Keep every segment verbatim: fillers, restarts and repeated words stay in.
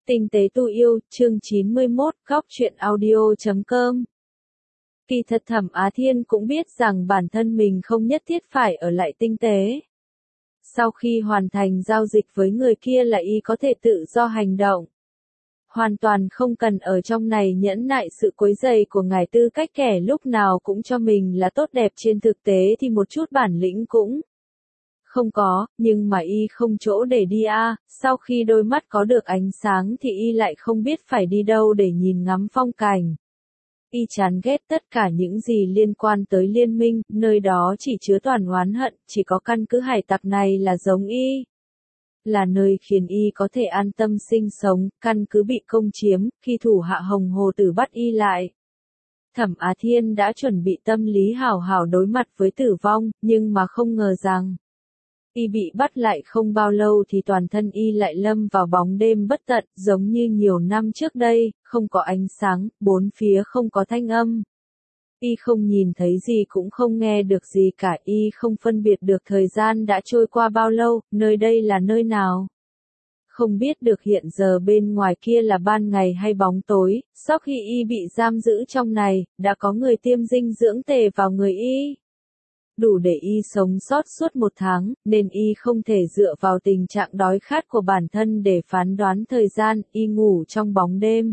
Tinh tế tu yêu, chương chín mươi mốt, góc truyện audio chấm com. Kỳ thật Thẩm Á Thiên cũng biết rằng bản thân mình không nhất thiết phải ở lại tinh tế. Sau khi hoàn thành giao dịch với người kia là y có thể tự do hành động. Hoàn toàn không cần ở trong này nhẫn nại sự quấy rầy của ngài Tư Cách kẻ lúc nào cũng cho mình là tốt đẹp, trên thực tế thì một chút bản lĩnh cũng không có, nhưng mà y không chỗ để đi a. À. Sau khi đôi mắt có được ánh sáng thì y lại không biết phải đi đâu để nhìn ngắm phong cảnh. Y chán ghét tất cả những gì liên quan tới liên minh, nơi đó chỉ chứa toàn oán hận, chỉ có căn cứ hải tặc này là giống y. Là nơi khiến y có thể an tâm sinh sống, căn cứ bị công chiếm, khi thủ hạ Hồng Hồ Tử bắt y lại. Thẩm Á Thiên đã chuẩn bị tâm lý hảo hảo đối mặt với tử vong, nhưng mà không ngờ rằng y bị bắt lại không bao lâu thì toàn thân y lại lâm vào bóng đêm bất tận, giống như nhiều năm trước đây, không có ánh sáng, bốn phía không có thanh âm. Y không nhìn thấy gì cũng không nghe được gì cả, y không phân biệt được thời gian đã trôi qua bao lâu, nơi đây là nơi nào. Không biết được hiện giờ bên ngoài kia là ban ngày hay bóng tối, sau khi y bị giam giữ trong này, đã có người tiêm dinh dưỡng tề vào người y. Đủ để y sống sót suốt một tháng, nên y không thể dựa vào tình trạng đói khát của bản thân để phán đoán thời gian, y ngủ trong bóng đêm.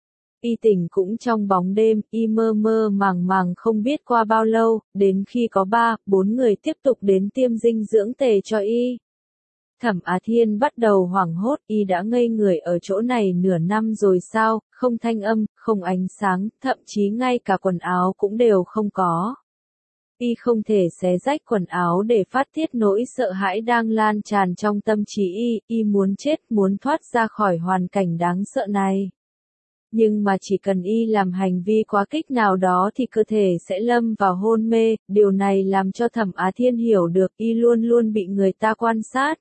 Y tỉnh cũng trong bóng đêm, y mơ mơ màng màng không biết qua bao lâu, đến khi có ba, bốn người tiếp tục đến tiêm dinh dưỡng tề cho y. Thẩm Á Thiên bắt đầu hoảng hốt, y đã ngây người ở chỗ này nửa năm rồi sao, không thanh âm, không ánh sáng, thậm chí ngay cả quần áo cũng đều không có. Y không thể xé rách quần áo để phát tiết nỗi sợ hãi đang lan tràn trong tâm trí y, y muốn chết, muốn thoát ra khỏi hoàn cảnh đáng sợ này. Nhưng mà chỉ cần y làm hành vi quá kích nào đó thì cơ thể sẽ lâm vào hôn mê, điều này làm cho Thẩm Á Thiên hiểu được y luôn luôn bị người ta quan sát.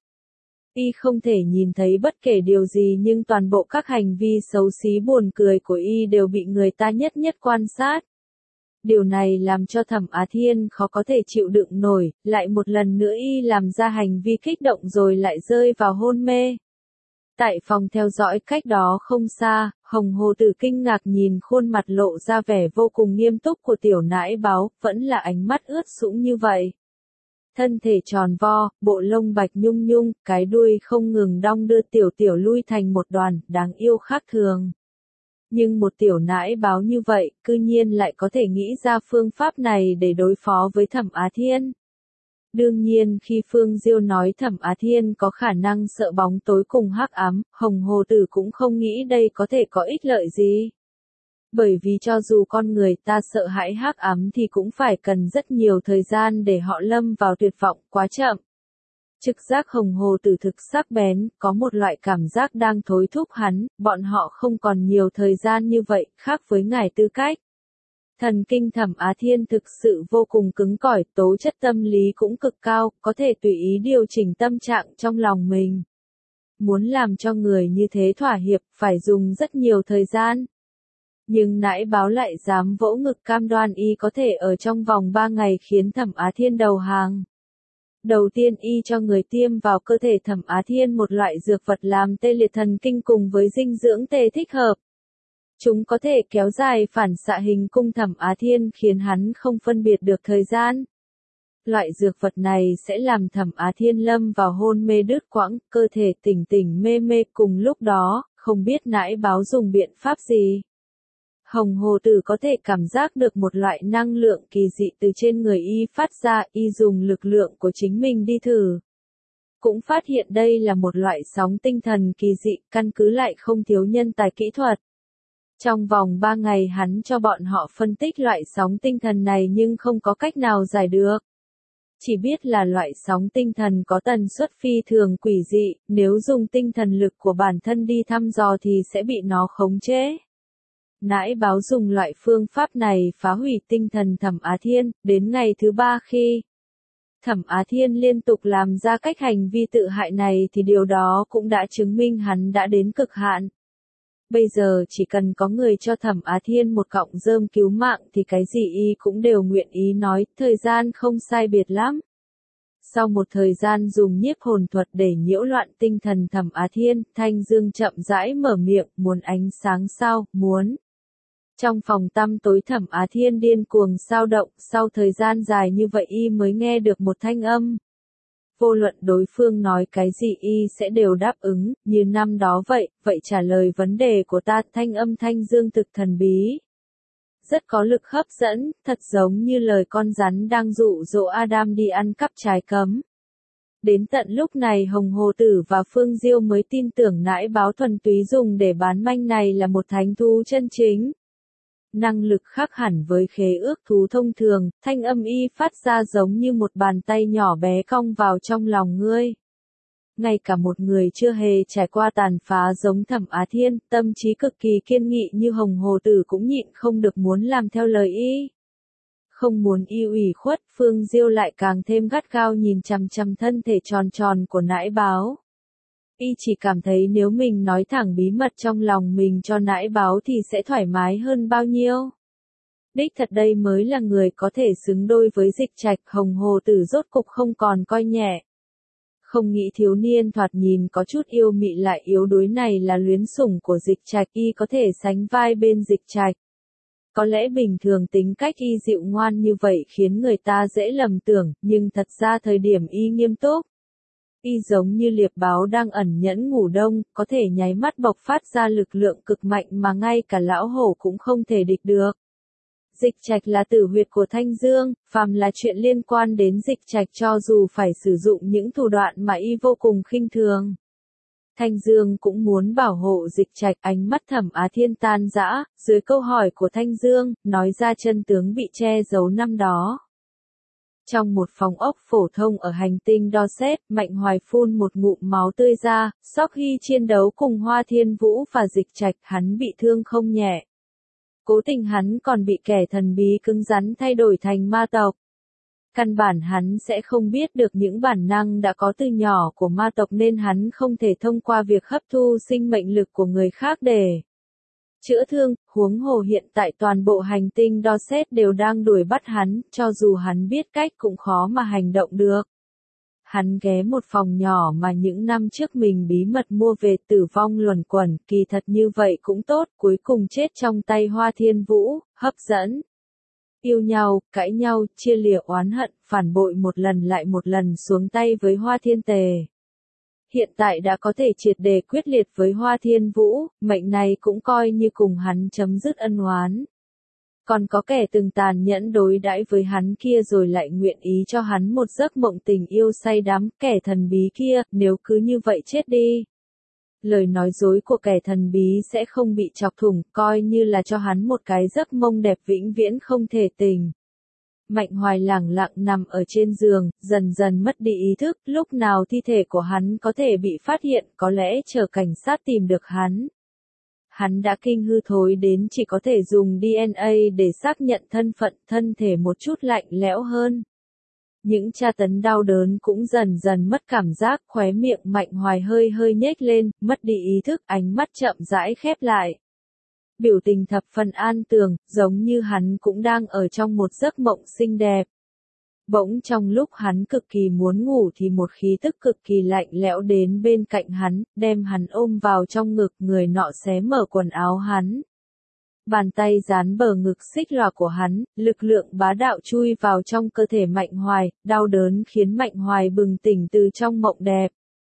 Y không thể nhìn thấy bất kể điều gì nhưng toàn bộ các hành vi xấu xí buồn cười của y đều bị người ta nhất nhất quan sát. Điều này làm cho Thẩm Á Thiên khó có thể chịu đựng nổi, lại một lần nữa y làm ra hành vi kích động rồi lại rơi vào hôn mê. Tại phòng theo dõi cách đó không xa, Hồng Hồ Tử kinh ngạc nhìn khuôn mặt lộ ra vẻ vô cùng nghiêm túc của tiểu nãi báo, vẫn là ánh mắt ướt sũng như vậy. Thân thể tròn vo, bộ lông bạch nhung nhung, cái đuôi không ngừng đong đưa tiểu tiểu lui thành một đoàn, đáng yêu khác thường. Nhưng một tiểu nãi báo như vậy, cư nhiên lại có thể nghĩ ra phương pháp này để đối phó với Thẩm Á Thiên. Đương nhiên khi Phương Diêu nói Thẩm Á Thiên có khả năng sợ bóng tối cùng hắc ám, Hồng Hồ Tử cũng không nghĩ đây có thể có ích lợi gì. Bởi vì cho dù con người ta sợ hãi hắc ám thì cũng phải cần rất nhiều thời gian để họ lâm vào tuyệt vọng, quá chậm. Trực giác Hồng Hồ Tử thực sắc bén, có một loại cảm giác đang thối thúc hắn, bọn họ không còn nhiều thời gian như vậy, khác với ngài Tư Cách. Thần kinh Thẩm Á Thiên thực sự vô cùng cứng cỏi, tố chất tâm lý cũng cực cao, có thể tùy ý điều chỉnh tâm trạng trong lòng mình. Muốn làm cho người như thế thỏa hiệp, phải dùng rất nhiều thời gian. Nhưng nãi báo lại dám vỗ ngực cam đoan y có thể ở trong vòng ba ngày khiến Thẩm Á Thiên đầu hàng. Đầu tiên y cho người tiêm vào cơ thể Thẩm Á Thiên một loại dược vật làm tê liệt thần kinh cùng với dinh dưỡng tề thích hợp. Chúng có thể kéo dài phản xạ hình cung Thẩm Á Thiên khiến hắn không phân biệt được thời gian. Loại dược vật này sẽ làm Thẩm Á Thiên lâm vào hôn mê đứt quãng, cơ thể tỉnh tỉnh mê mê cùng lúc đó, không biết nãi báo dùng biện pháp gì. Hồng Hồ Tử có thể cảm giác được một loại năng lượng kỳ dị từ trên người y phát ra, y dùng lực lượng của chính mình đi thử. Cũng phát hiện đây là một loại sóng tinh thần kỳ dị, căn cứ lại không thiếu nhân tài kỹ thuật. Trong vòng ba ngày hắn cho bọn họ phân tích loại sóng tinh thần này nhưng không có cách nào giải được. Chỉ biết là loại sóng tinh thần có tần suất phi thường quỷ dị, nếu dùng tinh thần lực của bản thân đi thăm dò thì sẽ bị nó khống chế. Nãi báo dùng loại phương pháp này phá hủy tinh thần Thẩm Á Thiên, đến ngày thứ ba khi Thẩm Á Thiên liên tục làm ra cách hành vi tự hại này thì điều đó cũng đã chứng minh hắn đã đến cực hạn. Bây giờ chỉ cần có người cho Thẩm Á Thiên một cọng rơm cứu mạng thì cái gì y cũng đều nguyện ý nói, thời gian không sai biệt lắm. Sau một thời gian dùng nhiếp hồn thuật để nhiễu loạn tinh thần Thẩm Á Thiên, Thanh Dương chậm rãi mở miệng, muốn ánh sáng sao, muốn. Trong phòng tăm tối Thẩm Á Thiên điên cuồng sao động, sau thời gian dài như vậy y mới nghe được một thanh âm. Vô luận đối phương nói cái gì y sẽ đều đáp ứng, như năm đó vậy, vậy trả lời vấn đề của ta, thanh âm Thanh Dương thực thần bí. Rất có lực hấp dẫn, thật giống như lời con rắn đang dụ dỗ Adam đi ăn cắp trái cấm. Đến tận lúc này Hồng Hồ Tử và Phương Diêu mới tin tưởng nãi báo thuần túy dùng để bán manh này là một thánh thú chân chính. Năng lực khác hẳn với khế ước thú thông thường, thanh âm y phát ra giống như một bàn tay nhỏ bé cong vào trong lòng ngươi. Ngay cả một người chưa hề trải qua tàn phá giống Thẩm Á Thiên, tâm trí cực kỳ kiên nghị như Hồng Hồ Tử cũng nhịn không được muốn làm theo lời y. Không muốn y ủy khuất, Phương Diêu lại càng thêm gắt gao nhìn chằm chằm thân thể tròn tròn của nãi báo. Y chỉ cảm thấy nếu mình nói thẳng bí mật trong lòng mình cho nãi báo thì sẽ thoải mái hơn bao nhiêu. Đích thật đây mới là người có thể xứng đôi với Dịch Trạch. Hồng Hồ Tử rốt cục không còn coi nhẹ. Không nghĩ thiếu niên thoạt nhìn có chút yêu mị lại yếu đuối này là luyến sủng của Dịch Trạch, y có thể sánh vai bên Dịch Trạch. Có lẽ bình thường tính cách y dịu ngoan như vậy khiến người ta dễ lầm tưởng, nhưng thật ra thời điểm y nghiêm túc. Y giống như liệp báo đang ẩn nhẫn ngủ đông, có thể nháy mắt bộc phát ra lực lượng cực mạnh mà ngay cả lão hổ cũng không thể địch được. Dịch Trạch là tử huyệt của Thanh Dương, phàm là chuyện liên quan đến Dịch Trạch cho dù phải sử dụng những thủ đoạn mà y vô cùng khinh thường. Thanh Dương cũng muốn bảo hộ Dịch Trạch, ánh mắt Thẩm Á Thiên tan rã, dưới câu hỏi của Thanh Dương, nói ra chân tướng bị che giấu năm đó. Trong một phòng ốc phổ thông ở hành tinh Dorset, Mạnh Hoài phun một ngụm máu tươi ra, sau khi chiến đấu cùng Hoa Thiên Vũ và Dịch Trạch, hắn bị thương không nhẹ. Cố tình hắn còn bị kẻ thần bí cứng rắn thay đổi thành ma tộc. Căn bản hắn sẽ không biết được những bản năng đã có từ nhỏ của ma tộc nên hắn không thể thông qua việc hấp thu sinh mệnh lực của người khác để chữa thương, huống hồ hiện tại toàn bộ hành tinh Dorset đều đang đuổi bắt hắn, cho dù hắn biết cách cũng khó mà hành động được. Hắn ghé một phòng nhỏ mà những năm trước mình bí mật mua về, tử vong luẩn quẩn, kỳ thật như vậy cũng tốt, cuối cùng chết trong tay Hoa Thiên Vũ, hấp dẫn. Yêu nhau, cãi nhau, chia lìa oán hận, phản bội một lần lại một lần xuống tay với Hoa Thiên Tề. Hiện tại đã có thể triệt đề quyết liệt với Hoa Thiên Vũ, mệnh này cũng coi như cùng hắn chấm dứt ân oán. Còn có kẻ từng tàn nhẫn đối đãi với hắn kia rồi lại nguyện ý cho hắn một giấc mộng tình yêu say đắm, kẻ thần bí kia, nếu cứ như vậy chết đi. Lời nói dối của kẻ thần bí sẽ không bị chọc thủng, coi như là cho hắn một cái giấc mộng đẹp vĩnh viễn không thể tỉnh. Mạnh Hoài lẳng lặng nằm ở trên giường, dần dần mất đi ý thức, lúc nào thi thể của hắn có thể bị phát hiện, có lẽ chờ cảnh sát tìm được hắn. Hắn đã kinh hư thối đến chỉ có thể dùng đê en a để xác nhận thân phận, thân thể một chút lạnh lẽo hơn. Những tra tấn đau đớn cũng dần dần mất cảm giác, khóe miệng Mạnh Hoài hơi hơi nhếch lên, mất đi ý thức, ánh mắt chậm rãi khép lại. Biểu tình thập phần an tường, giống như hắn cũng đang ở trong một giấc mộng xinh đẹp. Bỗng trong lúc hắn cực kỳ muốn ngủ thì một khí tức cực kỳ lạnh lẽo đến bên cạnh hắn, đem hắn ôm vào trong ngực, người nọ xé mở quần áo hắn. Bàn tay dán bờ ngực xích lòa của hắn, lực lượng bá đạo chui vào trong cơ thể Mạnh Hoài, đau đớn khiến Mạnh Hoài bừng tỉnh từ trong mộng đẹp.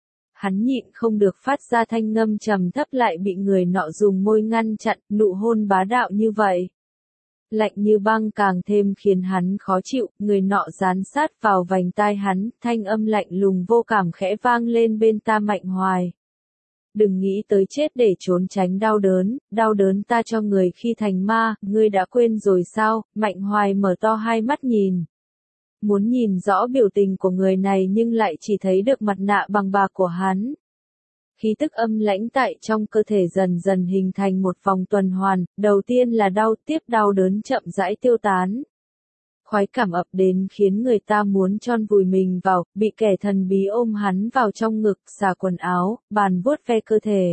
Hắn nhịn không được phát ra thanh ngâm trầm thấp lại bị người nọ dùng môi ngăn chặn, nụ hôn bá đạo như vậy. Lạnh như băng càng thêm khiến hắn khó chịu, người nọ dán sát vào vành tai hắn, thanh âm lạnh lùng vô cảm khẽ vang lên bên tai Mạnh Hoài. Đừng nghĩ tới chết để trốn tránh đau đớn, đau đớn ta cho người khi thành ma, ngươi đã quên rồi sao? Mạnh Hoài mở to hai mắt nhìn. Muốn nhìn rõ biểu tình của người này nhưng lại chỉ thấy được mặt nạ bằng bạc của hắn. Khí tức âm lãnh tại trong cơ thể dần dần hình thành một vòng tuần hoàn, đầu tiên là đau, tiếp đau đớn chậm rãi tiêu tán. Khoái cảm ập đến khiến người ta muốn chôn vùi mình vào, bị kẻ thần bí ôm hắn vào trong ngực, xả quần áo, bàn vuốt ve cơ thể.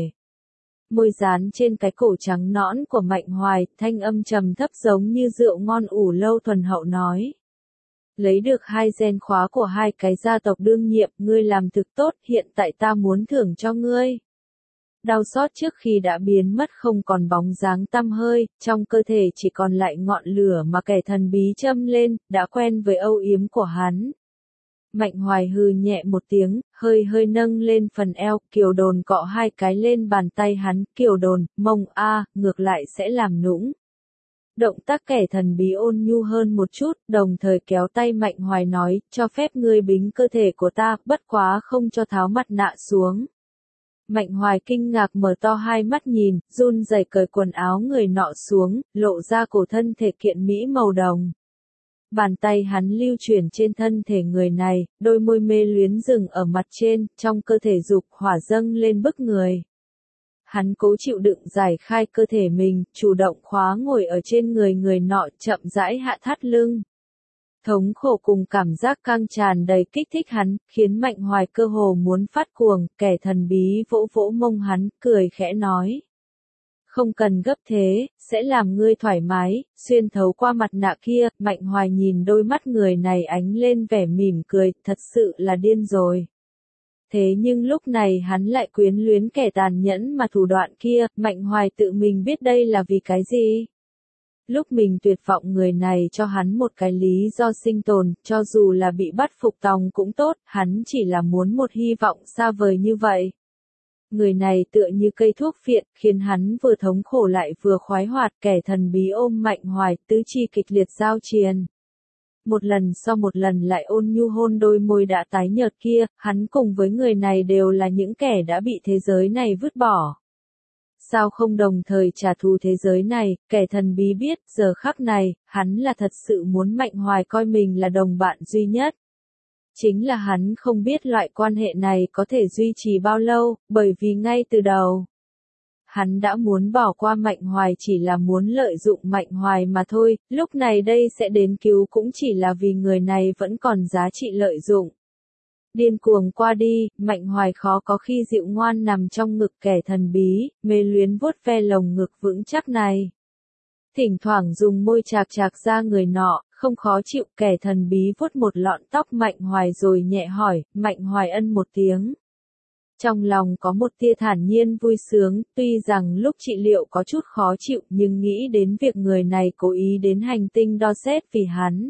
Môi dán trên cái cổ trắng nõn của Mạnh Hoài, thanh âm trầm thấp giống như rượu ngon ủ lâu thuần hậu nói. Lấy được hai gen khóa của hai cái gia tộc đương nhiệm, ngươi làm thực tốt, hiện tại ta muốn thưởng cho ngươi. Đau xót trước khi đã biến mất không còn bóng dáng tăm hơi, trong cơ thể chỉ còn lại ngọn lửa mà kẻ thần bí châm lên, đã quen với âu yếm của hắn. Mạnh Hoài hừ nhẹ một tiếng, hơi hơi nâng lên phần eo, Kiều Đồn cọ hai cái lên bàn tay hắn, Kiều Đồn, mông a, ngược lại sẽ làm nũng. Động tác kẻ thần bí ôn nhu hơn một chút, đồng thời kéo tay Mạnh Hoài nói, cho phép ngươi bính cơ thể của ta, bất quá không cho tháo mặt nạ xuống. Mạnh Hoài kinh ngạc mở to hai mắt nhìn, run rẩy cởi quần áo người nọ xuống, lộ ra cổ thân thể kiện mỹ màu đồng. Bàn tay hắn lưu chuyển trên thân thể người này, đôi môi mê luyến dừng ở mặt trên, trong cơ thể dục hỏa dâng lên bức người. Hắn cố chịu đựng giải khai cơ thể mình, chủ động khóa ngồi ở trên người người nọ, chậm rãi hạ thắt lưng. Thống khổ cùng cảm giác căng tràn đầy kích thích hắn, khiến Mạnh Hoài cơ hồ muốn phát cuồng, kẻ thần bí vỗ vỗ mông hắn, cười khẽ nói. Không cần gấp thế, sẽ làm ngươi thoải mái, xuyên thấu qua mặt nạ kia, Mạnh Hoài nhìn đôi mắt người này ánh lên vẻ mỉm cười, thật sự là điên rồi. Thế nhưng lúc này hắn lại quyến luyến kẻ tàn nhẫn mà thủ đoạn kia, Mạnh Hoài tự mình biết đây là vì cái gì. Lúc mình tuyệt vọng người này cho hắn một cái lý do sinh tồn, cho dù là bị bắt phục tòng cũng tốt, hắn chỉ là muốn một hy vọng xa vời như vậy. Người này tựa như cây thuốc phiện, khiến hắn vừa thống khổ lại vừa khoái hoạt, kẻ thần bí ôm Mạnh Hoài, tứ chi kịch liệt giao triền. Một lần sau một lần lại ôn nhu hôn đôi môi đã tái nhợt kia, hắn cùng với người này đều là những kẻ đã bị thế giới này vứt bỏ. Sao không đồng thời trả thù thế giới này, kẻ thần bí biết, giờ khắc này, hắn là thật sự muốn Mạnh Hoài coi mình là đồng bạn duy nhất. Chính là hắn không biết loại quan hệ này có thể duy trì bao lâu, bởi vì ngay từ đầu, hắn đã muốn bỏ qua Mạnh Hoài chỉ là muốn lợi dụng Mạnh Hoài mà thôi, lúc này đây sẽ đến cứu cũng chỉ là vì người này vẫn còn giá trị lợi dụng. Điên cuồng qua đi, Mạnh Hoài khó có khi dịu ngoan nằm trong ngực kẻ thần bí, mê luyến vuốt ve lồng ngực vững chắc này. Thỉnh thoảng dùng môi chạc chạc ra người nọ, không khó chịu, kẻ thần bí vuốt một lọn tóc Mạnh Hoài rồi nhẹ hỏi, Mạnh Hoài ân một tiếng. Trong lòng có một tia thản nhiên vui sướng, tuy rằng lúc trị liệu có chút khó chịu nhưng nghĩ đến việc người này cố ý đến hành tinh đo xét vì hắn.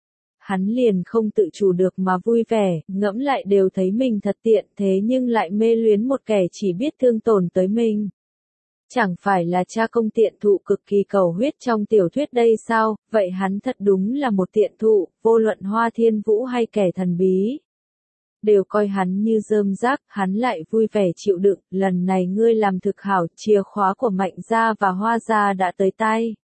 Hắn liền không tự chủ được mà vui vẻ, ngẫm lại đều thấy mình thật tiện thế nhưng lại mê luyến một kẻ chỉ biết thương tổn tới mình. Chẳng phải là cha công tiện thụ cực kỳ cầu huyết trong tiểu thuyết đây sao, vậy hắn thật đúng là một tiện thụ, vô luận Hoa Thiên Vũ hay kẻ thần bí. Đều coi hắn như rơm rác, hắn lại vui vẻ chịu đựng, lần này ngươi làm thực hảo, chìa khóa của Mạnh gia và Hoa gia đã tới tay.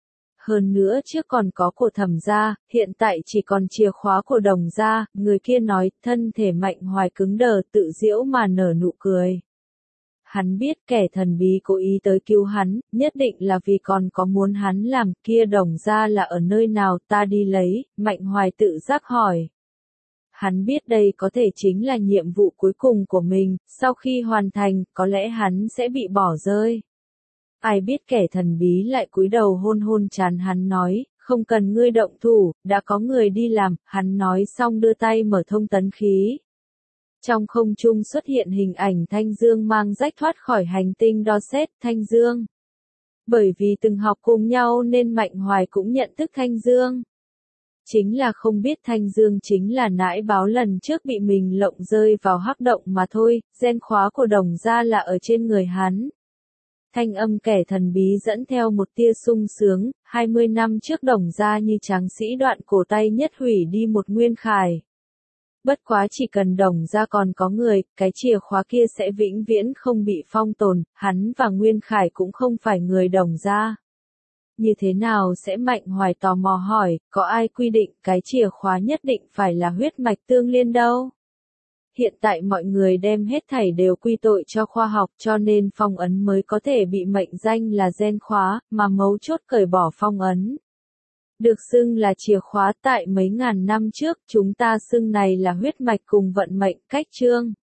Hơn nữa trước còn có của Thẩm gia, hiện tại chỉ còn chìa khóa của Đồng gia, người kia nói, thân thể Mạnh Hoài cứng đờ tự giễu mà nở nụ cười. Hắn biết kẻ thần bí cố ý tới cứu hắn, nhất định là vì còn có muốn hắn làm, kia Đồng gia là ở nơi nào ta đi lấy, Mạnh Hoài tự giác hỏi. Hắn biết đây có thể chính là nhiệm vụ cuối cùng của mình, sau khi hoàn thành, có lẽ hắn sẽ bị bỏ rơi. Ai biết kẻ thần bí lại cúi đầu hôn hôn trán hắn nói, không cần ngươi động thủ, đã có người đi làm, hắn nói xong đưa tay mở thông tấn khí. Trong không trung xuất hiện hình ảnh Thanh Dương mang rách thoát khỏi hành tinh đo xét, Thanh Dương. Bởi vì từng học cùng nhau nên Mạnh Hoài cũng nhận thức Thanh Dương. Chính là không biết Thanh Dương chính là nãi báo lần trước bị mình lộng rơi vào hắc động mà thôi, gen khóa của Đồng gia là ở trên người hắn. Thanh âm kẻ thần bí dẫn theo một tia sung sướng, hai mươi năm trước Đồng gia như tráng sĩ đoạn cổ tay nhất hủy đi một nguyên khải. Bất quá chỉ cần Đồng gia còn có người, cái chìa khóa kia sẽ vĩnh viễn không bị phong tồn, hắn và Nguyên Khải cũng không phải người Đồng gia. Như thế nào sẽ Mạnh Hoài tò mò hỏi, có ai quy định cái chìa khóa nhất định phải là huyết mạch tương liên đâu? Hiện tại mọi người đem hết thảy đều quy tội cho khoa học cho nên phong ấn mới có thể bị mệnh danh là gen khóa, mà mấu chốt cởi bỏ phong ấn. Được xưng là chìa khóa tại mấy ngàn năm trước, chúng ta xưng này là huyết mạch cùng vận mệnh cách chương.